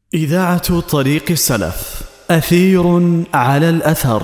إذاعة طريق السلف، أثير على الأثر.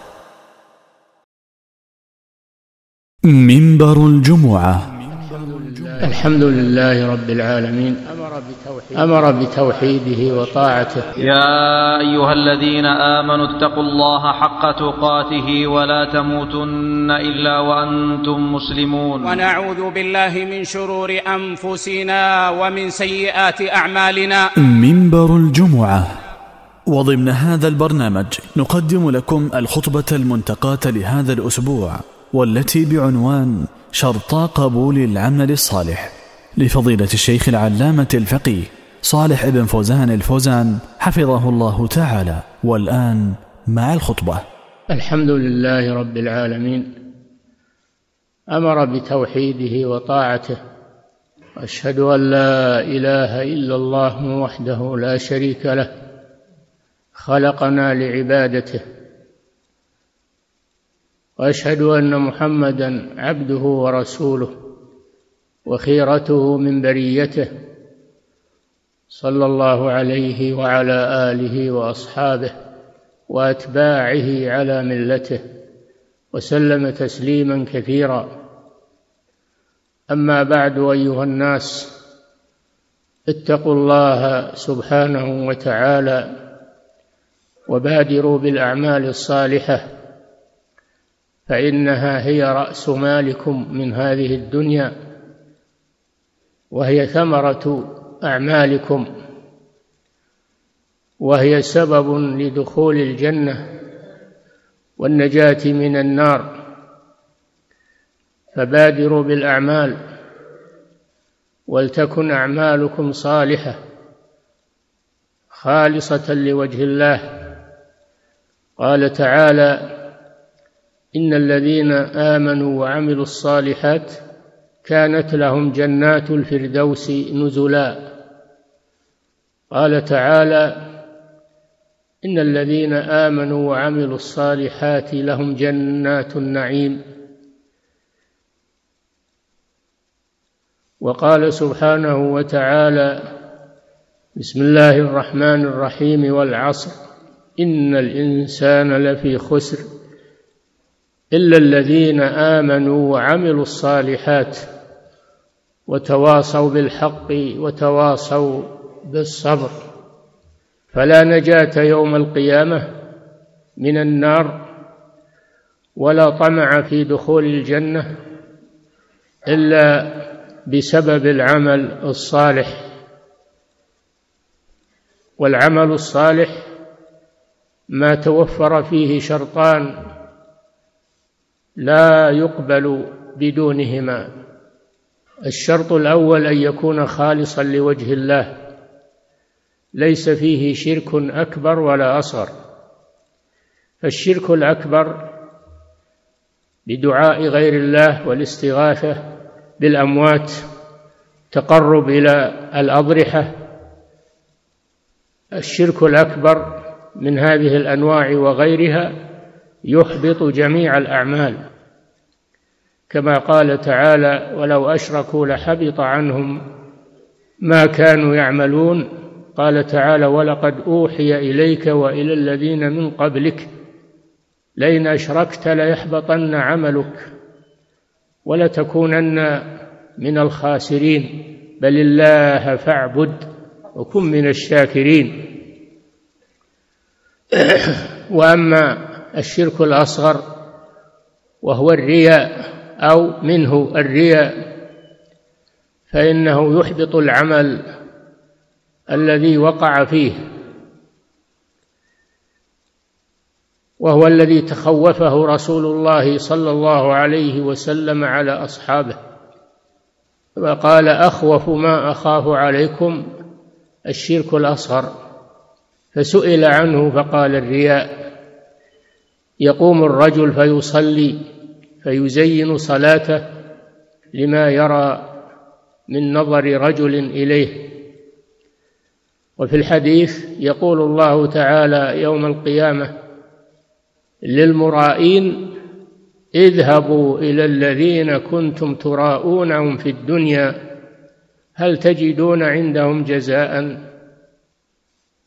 منبر الجمعة. الحمد لله رب العالمين، أمر بتوحيده وطاعته. يا أيها الذين آمنوا اتقوا الله حق تقاته ولا تموتن إلا وأنتم مسلمون. ونعوذ بالله من شرور أنفسنا ومن سيئات أعمالنا. منبر الجمعة. وضمن هذا البرنامج نقدم لكم الخطبة المنتقاة لهذا الأسبوع، والتي بعنوان شرطا قبول العمل الصالح، لفضيلة الشيخ العلامة الفقيه صالح بن فوزان الفوزان حفظه الله تعالى. والآن مع الخطبة. الحمد لله رب العالمين، أمر بتوحيده وطاعته، وأشهد أن لا إله إلا الله وحده لا شريك له، خلقنا لعبادته، وأشهد أن محمدًا عبده ورسوله وخيرته من بريته، صلى الله عليه وعلى آله وأصحابه وأتباعه على ملته، وسلم تسليمًا كثيرا. أما بعد، أيها الناس، اتقوا الله سبحانه وتعالى وبادروا بالأعمال الصالحة، فإنها هي رأس مالكم من هذه الدنيا، وهي ثمرة أعمالكم، وهي سبب لدخول الجنة والنجاة من النار. فبادروا بالأعمال، ولتكن أعمالكم صالحة خالصة لوجه الله. قال تعالى: إن الذين آمنوا وعملوا الصالحات كانت لهم جنات الفردوس نزلا. قال تعالى: إن الذين آمنوا وعملوا الصالحات لهم جنات النعيم. وقال سبحانه وتعالى: بسم الله الرحمن الرحيم: والعصر إن الإنسان لفي خسر إلا الذين آمنوا وعملوا الصالحات وتواصوا بالحق وتواصوا بالصبر. فلا نجاة يوم القيامة من النار، ولا طمع في دخول الجنة إلا بسبب العمل الصالح. والعمل الصالح ما توفر فيه شرطان لا يقبل بدونهما. الشرط الأول أن يكون خالصا لوجه الله، ليس فيه شرك أكبر ولا أصغر. فالشرك الأكبر بدعاء غير الله والاستغاثة بالأموات، تقرب إلى الأضرحة، الشرك الأكبر من هذه الأنواع وغيرها يحبط جميع الأعمال، كما قال تعالى: ولو أشركوا لحبط عنهم ما كانوا يعملون. قال تعالى: ولقد أوحي إليك وإلى الذين من قبلك لئن أشركت ليحبطن عملك ولتكونن من الخاسرين، بل الله فاعبد وكن من الشاكرين. وأما الشرك الأصغر وهو الرياء أو منه الرياء، فإنه يحبط العمل الذي وقع فيه، وهو الذي تخوفه رسول الله صلى الله عليه وسلم على أصحابه، وقال: أخوف ما أخاف عليكم الشرك الأصغر. فسئل عنه فقال: الرياء. يقوم الرجل فيصلي فيزين صلاته لما يرى من نظر رجل إليه. وفي الحديث يقول الله تعالى يوم القيامة للمرائين: اذهبوا إلى الذين كنتم تراءونهم في الدنيا هل تجدون عندهم جزاء؟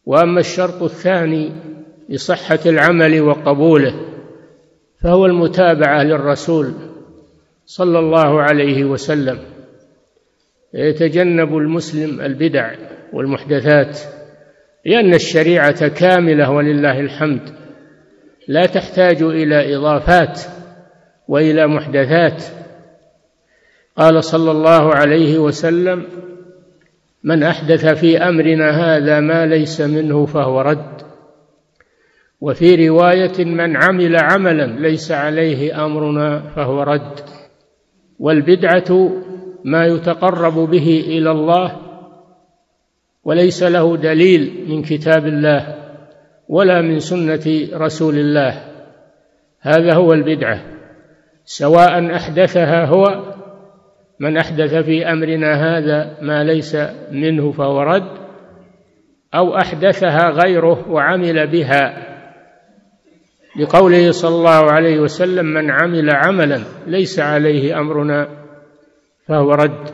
وأما الشرط الثاني لصحة العمل وقبوله فهو المتابعة للرسول صلى الله عليه وسلم، يتجنب المسلم البدع والمحدثات، لأن الشريعة كاملة ولله الحمد، لا تحتاج إلى إضافات وإلى محدثات. قال صلى الله عليه وسلم: من أحدث في أمرنا هذا ما ليس منه فهو رد. وفي رواية: من عمل عملا ليس عليه أمرنا فهو رد. والبدعة ما يتقرب به إلى الله وليس له دليل من كتاب الله ولا من سنة رسول الله، هذا هو البدعة، سواء أحدثها هو، من أحدث في أمرنا هذا ما ليس منه فهو رد، أو أحدثها غيره وعمل بها، لقوله صلى الله عليه وسلم: من عمل عملا ليس عليه أمرنا فهو رد.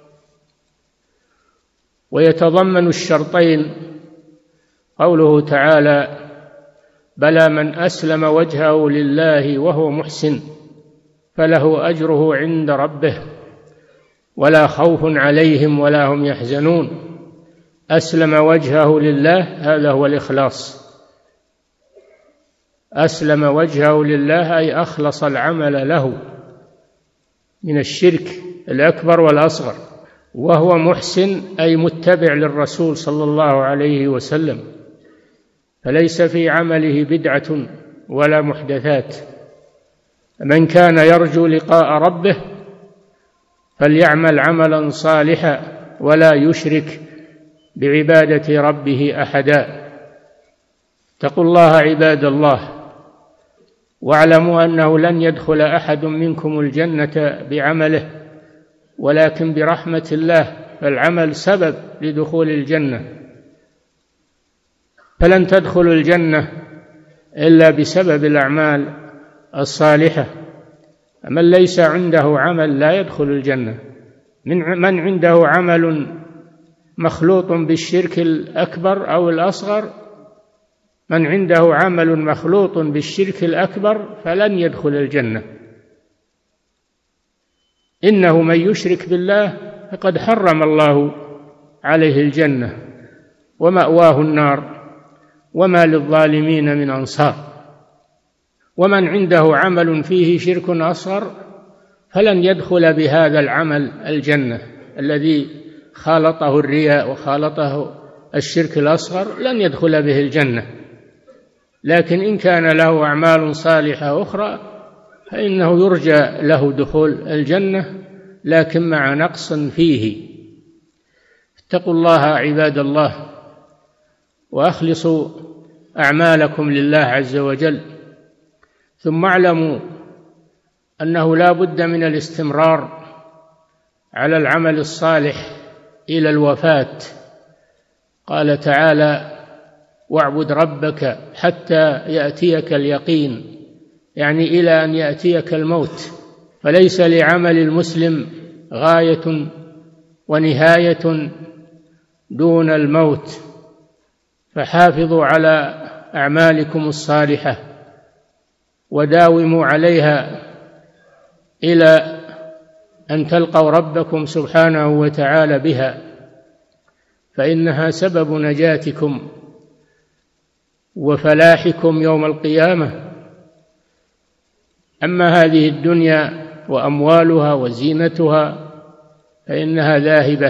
ويتضمن الشرطين قوله تعالى: بلى من أسلم وجهه لله وهو محسن فله أجره عند ربه ولا خوف عليهم ولا هم يحزنون. أسلم وجهه لله، هذا هو الإخلاص. أسلم وجهه لله أي أخلص العمل له من الشرك الأكبر والأصغر، وهو محسن أي متبع للرسول صلى الله عليه وسلم، فليس في عمله بدعة ولا محدثات. من كان يرجو لقاء ربه فليعمل عملا صالحا ولا يشرك بعبادة ربه أحدا. اتقوا الله عباد الله، واعلموا أنه لن يدخل أحد منكم الجنة بعمله ولكن برحمة الله، فالعمل سبب لدخول الجنة، فلن تدخلوا الجنة إلا بسبب الأعمال الصالحة. من ليس عنده عمل لا يدخل الجنة. من عنده عمل مخلوط بالشرك الأكبر أو الأصغر، من عنده عمل مخلوط بالشرك الأكبر فلن يدخل الجنة. إنه من يشرك بالله فقد حرم الله عليه الجنة ومأواه النار وما للظالمين من أنصار. ومن عنده عمل فيه شرك أصغر فلن يدخل بهذا العمل الجنة الذي خالطه الرياء وخالطه الشرك الأصغر، لن يدخل به الجنة. لكن إن كان له أعمال صالحة أخرى فإنه يرجى له دخول الجنة، لكن مع نقص فيه. اتقوا الله عباد الله، وأخلصوا أعمالكم لله عز وجل. ثم اعلموا أنه لا بد من الاستمرار على العمل الصالح إلى الوفاة. قال تعالى: واعبد ربك حتى يأتيك اليقين، يعني إلى أن يأتيك الموت. فليس لعمل المسلم غاية ونهاية دون الموت. فحافظوا على أعمالكم الصالحة وداوموا عليها إلى أن تلقوا ربكم سبحانه وتعالى بها، فإنها سبب نجاتكم وفلاحكم يوم القيامة. أما هذه الدنيا وأموالها وزينتها فإنها ذاهبة،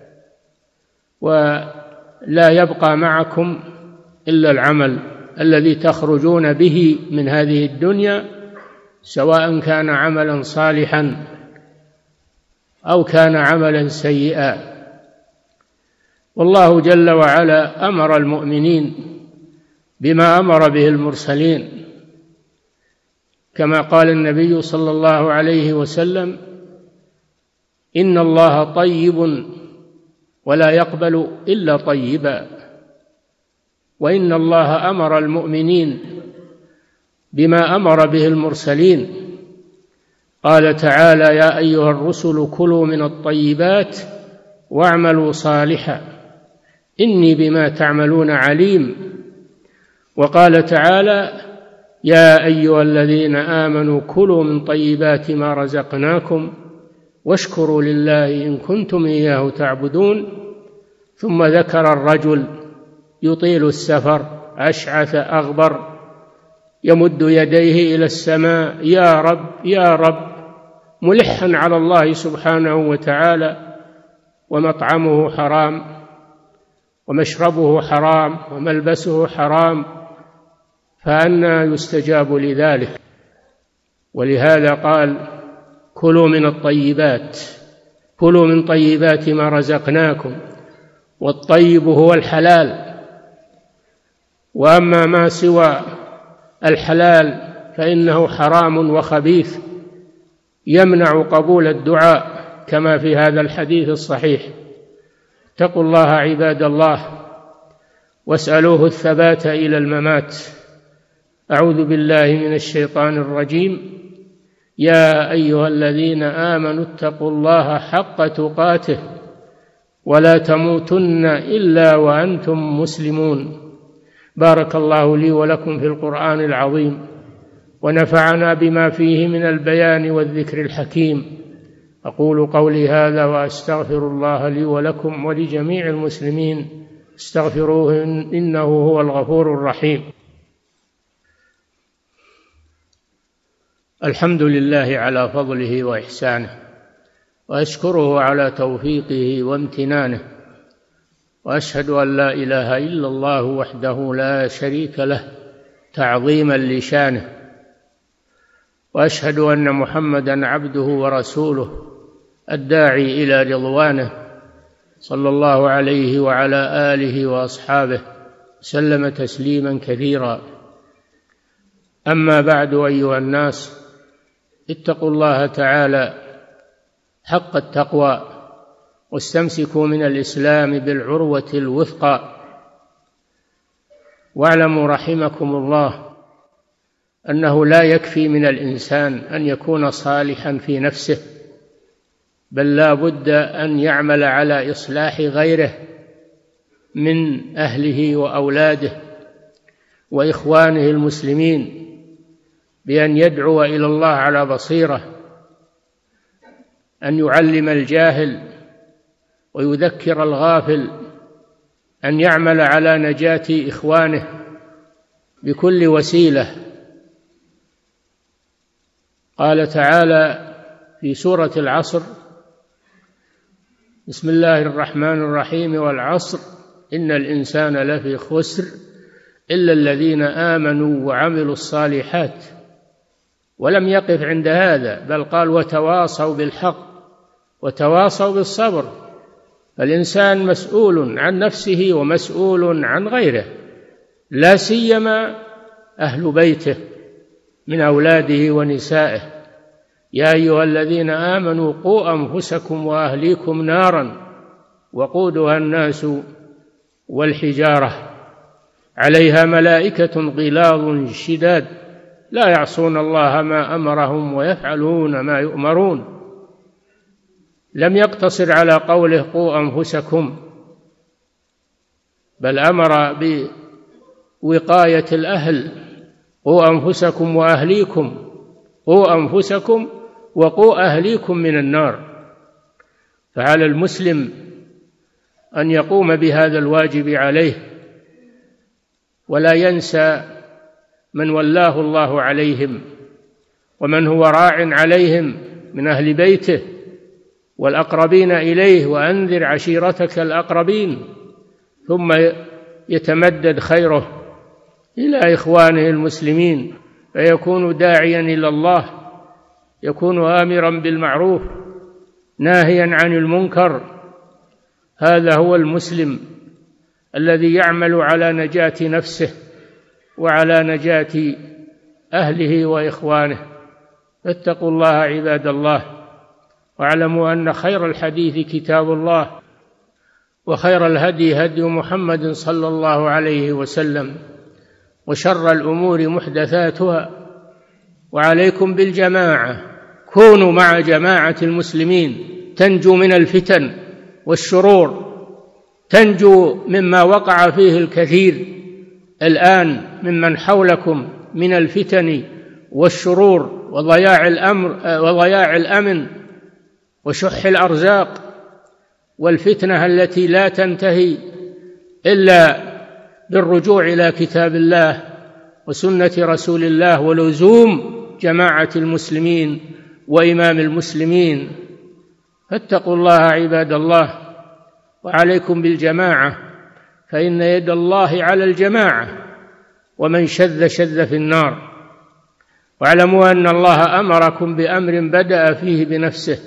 ولا يبقى معكم إلا العمل الذي تخرجون به من هذه الدنيا، سواء كان عملا صالحا أو كان عملا سيئا. والله جل وعلا أمر المؤمنين بما أمر به المرسلين، كما قال النبي صلى الله عليه وسلم: إن الله طيب ولا يقبل إلا طيبا. وإن الله أمر المؤمنين بما أمر به المرسلين. قال تعالى: يا أيها الرسل كلوا من الطيبات واعملوا صالحا إني بما تعملون عليم. وقال تعالى: يا أيها الذين آمنوا كلوا من طيبات ما رزقناكم واشكروا لله إن كنتم إياه تعبدون. ثم ذكر الرجل يطيل السفر أشعث أغبر يمد يديه إلى السماء: يا رب يا رب، ملحا على الله سبحانه وتعالى، ومطعمه حرام ومشربه حرام وملبسه حرام، فأنى يستجاب لذلك؟ ولهذا قال: كلوا من الطيبات، كلوا من طيبات ما رزقناكم. والطيب هو الحلال، وأما ما سوى الحلال فإنه حرام وخبيث يمنع قبول الدعاء، كما في هذا الحديث الصحيح. اتقوا الله عباد الله واسألوه الثبات إلى الممات. أعوذ بالله من الشيطان الرجيم. يا أيها الذين آمنوا اتقوا الله حق تقاته ولا تموتن إلا وأنتم مسلمون. بارك الله لي ولكم في القرآن العظيم، ونفعنا بما فيه من البيان والذكر الحكيم. أقول قولي هذا وأستغفر الله لي ولكم ولجميع المسلمين، استغفروه إنه هو الغفور الرحيم. الحمد لله على فضله وإحسانه، وأشكره على توفيقه وامتنانه، وأشهد أن لا إله إلا الله وحده لا شريك له تعظيما لشانه، وأشهد أن محمدا عبده ورسوله الداعي إلى رضوانه، صلى الله عليه وعلى آله وأصحابه سلم تسليما كثيرا. أما بعد، أيها الناس، اتقوا الله تعالى حق التقوى، واستمسكوا من الإسلام بالعروة الوثقى. واعلموا رحمكم الله أنه لا يكفي من الإنسان أن يكون صالحا في نفسه، بل لا بد أن يعمل على إصلاح غيره من أهله وأولاده وإخوانه المسلمين، بأن يدعو إلى الله على بصيرة، أن يعلم الجاهل ويذكر الغافل، أن يعمل على نجاة إخوانه بكل وسيلة. قال تعالى في سورة العصر: بسم الله الرحمن الرحيم: والعصر إن الإنسان لفي خسر إلا الذين آمنوا وعملوا الصالحات. ولم يقف عند هذا، بل قال: وتواصوا بالحق وتواصوا بالصبر. فالإنسان مسؤول عن نفسه ومسؤول عن غيره، لا سيما أهل بيته من أولاده ونسائه. يا أيها الذين آمنوا قوا أنفسكم وأهليكم نارا وقودها الناس والحجارة عليها ملائكة غلاظ شداد لا يعصون الله ما أمرهم ويفعلون ما يؤمرون. لم يقتصر على قوله قوا أنفسكم، بل أمر بوقاية الأهل: قوا أنفسكم وأهليكم، قوا أنفسكم وقوا أهليكم من النار. فعلى المسلم أن يقوم بهذا الواجب عليه، ولا ينسى من ولاه الله عليهم ومن هو راع عليهم من أهل بيته والأقربين إليه، وأنذر عشيرتك الأقربين. ثم يتمدد خيره إلى إخوانه المسلمين، فيكون داعيا إلى الله، يكون آمرا بالمعروف ناهيا عن المنكر. هذا هو المسلم الذي يعمل على نجاة نفسه وعلى نجاة أهله وإخوانه. فاتقوا الله عباد الله، واعلموا أن خير الحديث كتاب الله، وخير الهدي هدي محمد صلى الله عليه وسلم، وشر الأمور محدثاتها. وعليكم بالجماعة، كونوا مع جماعة المسلمين تنجو من الفتن والشرور تنجو مما وقع فيه الكثير الآن ممن حولكم من الفتن والشرور وضياع الأمن وشح الأرزاق والفتنة التي لا تنتهي إلا بالرجوع إلى كتاب الله وسنة رسول الله ولزوم جماعة المسلمين وإمام المسلمين. فاتقوا الله عباد الله، وعليكم بالجماعة، فإن يد الله على الجماعة، ومن شذ شذ في النار. واعلموا أن الله أمركم بأمر بدأ فيه بنفسه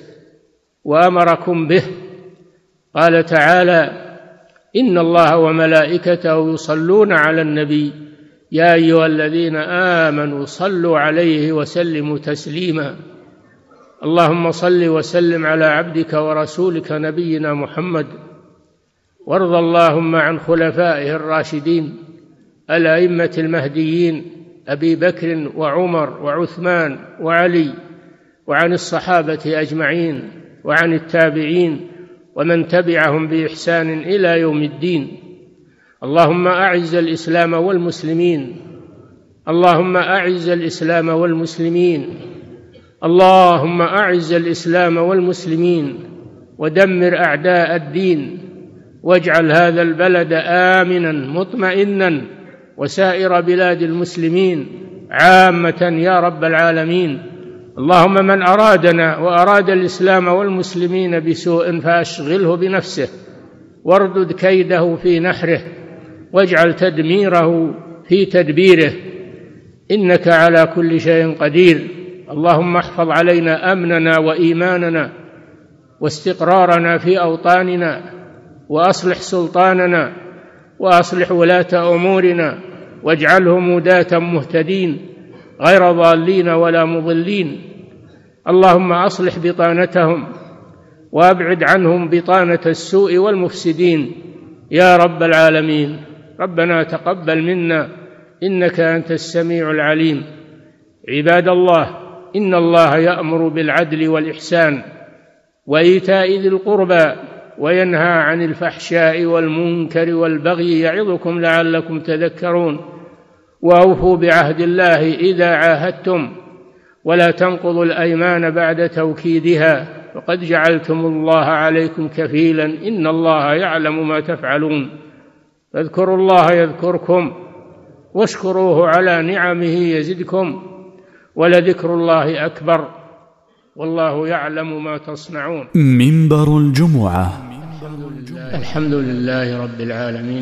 وأمركم به. قال تعالى: إن الله وملائكته يصلون على النبي يا أيها الذين آمنوا صلوا عليه وسلموا تسليما. اللهم صل وسلم على عبدك ورسولك نبينا محمد، وارض اللهم عن خلفائه الراشدين الأئمة المهديين أبي بكر وعمر وعثمان وعلي، وعن الصحابة أجمعين، وعن التابعين ومن تبعهم بإحسان إلى يوم الدين. اللهم أعز الإسلام والمسلمين، اللهم أعز الإسلام والمسلمين، اللهم أعز الإسلام والمسلمين، ودمر أعداء الدين، واجعل هذا البلد آمنا مطمئنا وسائر بلاد المسلمين عامة يا رب العالمين. اللهم من أرادنا وأراد الإسلام والمسلمين بسوء فأشغله بنفسه، واردد كيده في نحره، واجعل تدميره في تدبيره، إنك على كل شيء قدير. اللهم احفظ علينا أمننا وإيماننا واستقرارنا في أوطاننا، وأصلح سلطاننا، وأصلح ولاة أمورنا، واجعلهم هداة مهتدين غير ضالين ولا مضلين. اللهم أصلح بطانتهم، وأبعد عنهم بطانة السوء والمفسدين يا رب العالمين. ربنا تقبل منا إنك أنت السميع العليم. عباد الله، إن الله يأمر بالعدل والإحسان وإيتاء ذي القربى وينهى عن الفحشاء والمنكر والبغي يعظكم لعلكم تذكرون. وأوفوا بعهد الله إذا عاهدتم، ولا تنقضوا الأيمان بعد توكيدها، وقد جعلتم الله عليكم كفيلا إن الله يعلم ما تفعلون. فاذكروا الله يذكركم، واشكروه على نعمه يزدكم، ولذكر الله أكبر، والله يعلم ما تصنعون. منبر الجمعة. الحمد لله رب العالمين،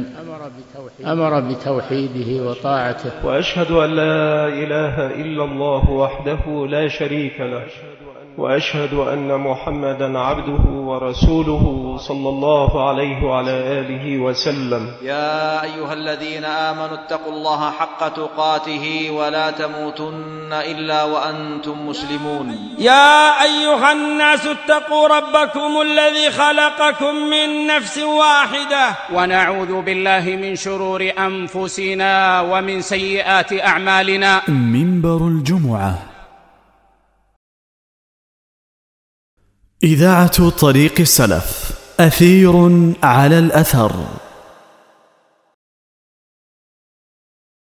أمر بتوحيده وطاعته، وأشهد أن لا إله إلا الله وحده لا شريك له، وأشهد أن محمدا عبده ورسوله صلى الله عليه وعلى آله وسلم. يا أيها الذين آمنوا اتقوا الله حق تقاته ولا تموتن إلا وأنتم مسلمون. يا أيها الناس اتقوا ربكم الذي خلقكم من نفس واحدة، ونعوذ بالله من شرور أنفسنا ومن سيئات أعمالنا. منبر الجمعة. إذاعة طريق السلف، أثير على الأثر.